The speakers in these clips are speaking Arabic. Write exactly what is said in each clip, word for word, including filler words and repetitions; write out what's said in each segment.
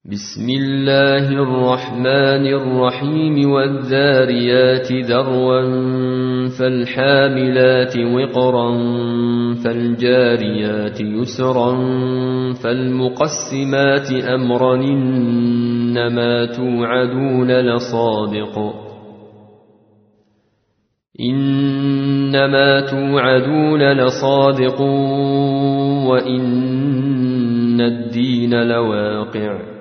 بسم الله الرحمن الرحيم والذاريات ذروا فالحاملات وقرا فالجاريات يسرا فالمقسمات أمرا إنما توعدون لصادق إنما توعدون لصادق وإن الدين لواقع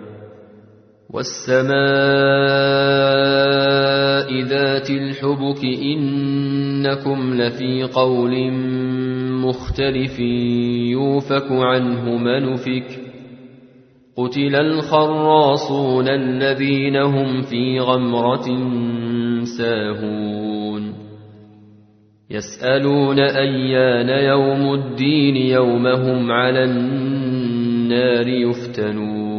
والسماء ذات الحبك إنكم لفي قول مختلف يوفك عنه من أفك قتل الخراصون الذين هم في غمرة ساهون يسألون أيان يوم الدين يوم هم على النار يفتنون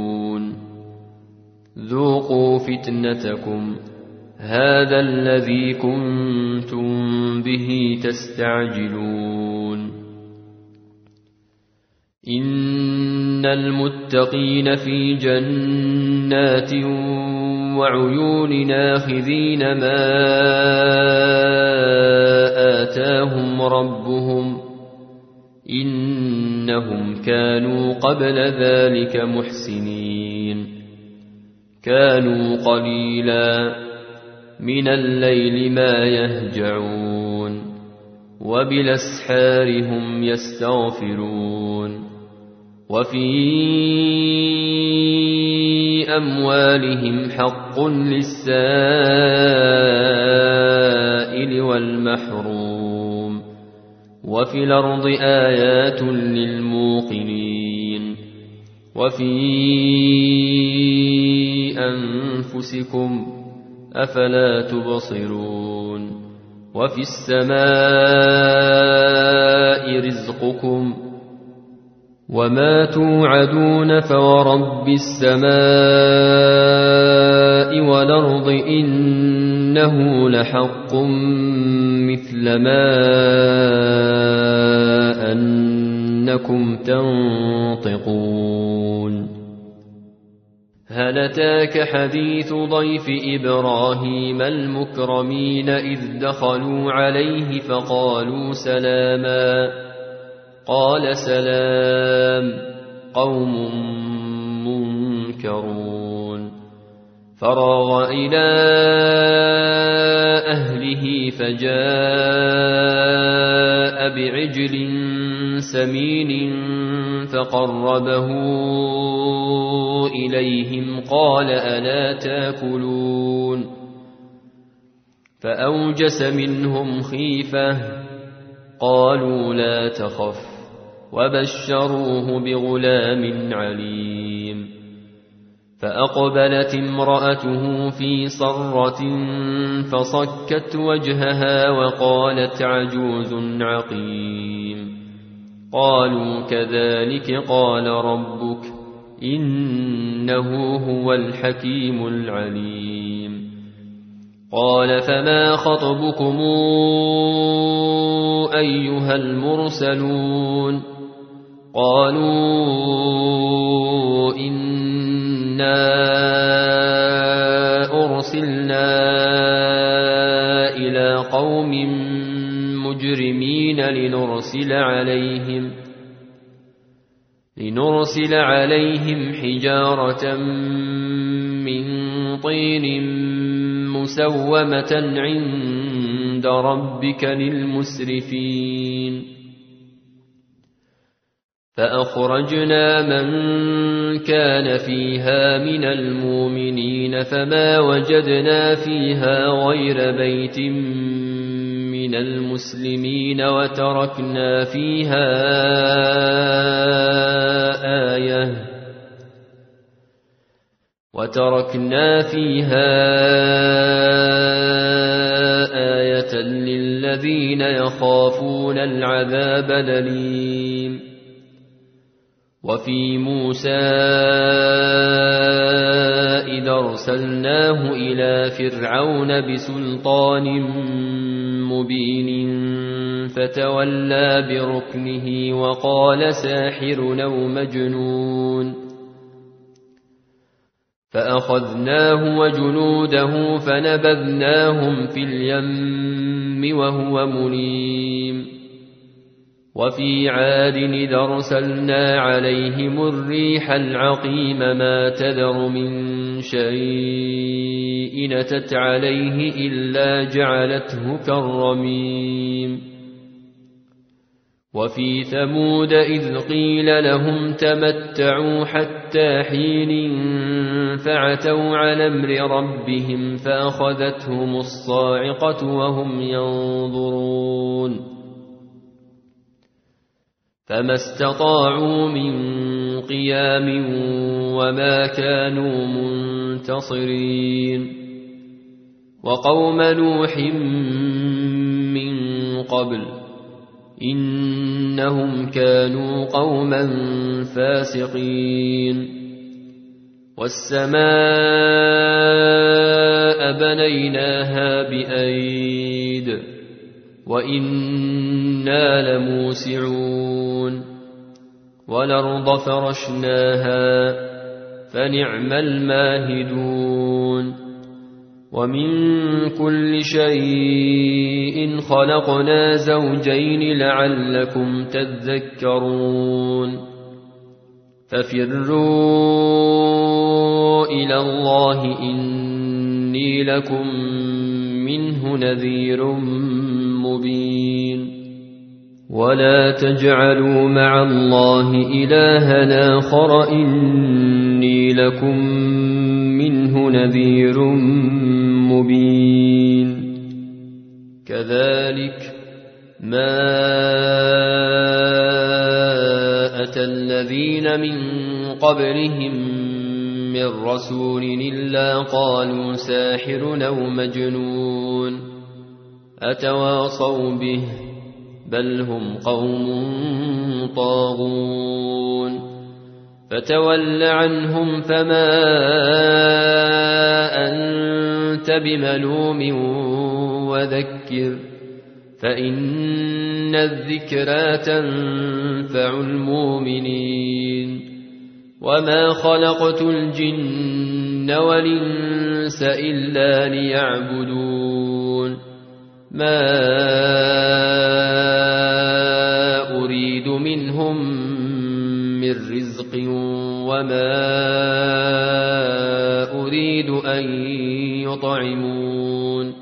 ذوقوا فتنتكم هذا الذي كنتم به تستعجلون إن المتقين في جنات وعيون آخذين ما آتاهم ربهم إنهم كانوا قبل ذلك محسنين كانوا قليلا من الليل ما يهجعون وبالأسحار هم يستغفرون وفي أموالهم حق للسائل والمحروم وفي الأرض آيات للموقنين وفي أنفسكم أفلا تبصرون وفي السماء رزقكم وما توعدون فورب السماء والأرض إنه لحق مثل ما أنكم تنطقون هل أتاك حديث ضيف إبراهيم المكرمين إذ دخلوا عليه فقالوا سلاما قال سلام قوم منكرون فراغ إلى أهله فجاء بعجل سمين فقربه إليهم قال ألا تاكلون فأوجس منهم خيفة قالوا لا تخف وبشروه بغلام عليم فأقبلت امرأته في صرة فصكت وجهها وقالت عجوز عقيم قالوا كذلك قال ربك إنه هو الحكيم العليم قال فما خطبكم أيها المرسلون قالوا إنا أرسلنا إلى قوم مجرمين لنرسل عليهم لنرسل عليهم حجارة من طين مسومة عند ربك للمسرفين فأخرجنا من كان فيها من المؤمنين فما وجدنا فيها غير بيت من المسلمين وتركنا فيها آية وتركنا فيها آية للذين يخافون العذاب الأليم وفي موسى إذا أرسلناه إلى فرعون بسلطان مبين فتولى بركنه وقال ساحر أو مجنون فأخذناه وجنوده فنبذناهم في اليم وهو مليم وفي عاد إذ أرسلنا عليهم الريح العقيم ما تذر من شيء أتت عليه إلا جعلته كالرميم وفي ثمود إذ قيل لهم تمتعوا حتى حين فعتوا على أمر ربهم فأخذتهم الصاعقة وهم ينظرون فما استطاعوا من قيام وما كانوا منتصرين وقوم نوح من قبل إنهم كانوا قوما فاسقين والسماء بنيناها بأيد وإنا لموسعون والأرض فرشناها فنعم الماهدون ومن كل شيء خلقنا زوجين لعلكم تذكرون ففروا إلى الله إني لكم منه نذير مبين ولا تجعلوا مع الله إلها آخر إني لكم منه نذير مبين كذلك ما أتى الذين من قبلهم من رسول إلا قالوا ساحر أو مجنون أتواصوا به بل هم قوم طاغون فتول عنهم فما أنت بملوم وذكر فإن الذكرى تنفع المؤمنين وما خلقت الجن والإنس إلا ليعبدون ما أريد منهم من رزق وما أريد أن يطعمون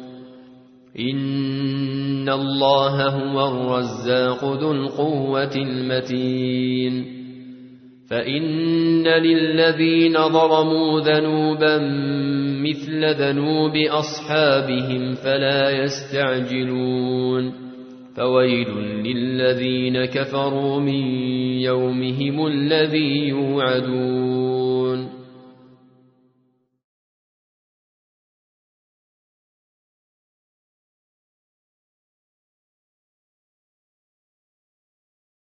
إن الله هو الرزاق ذو القوة المتين فإن للذين ظلموا ذنوبا مثل ذنوب أصحابهم فلا يستعجلون فويل للذين كفروا من يومهم الذي يوعدون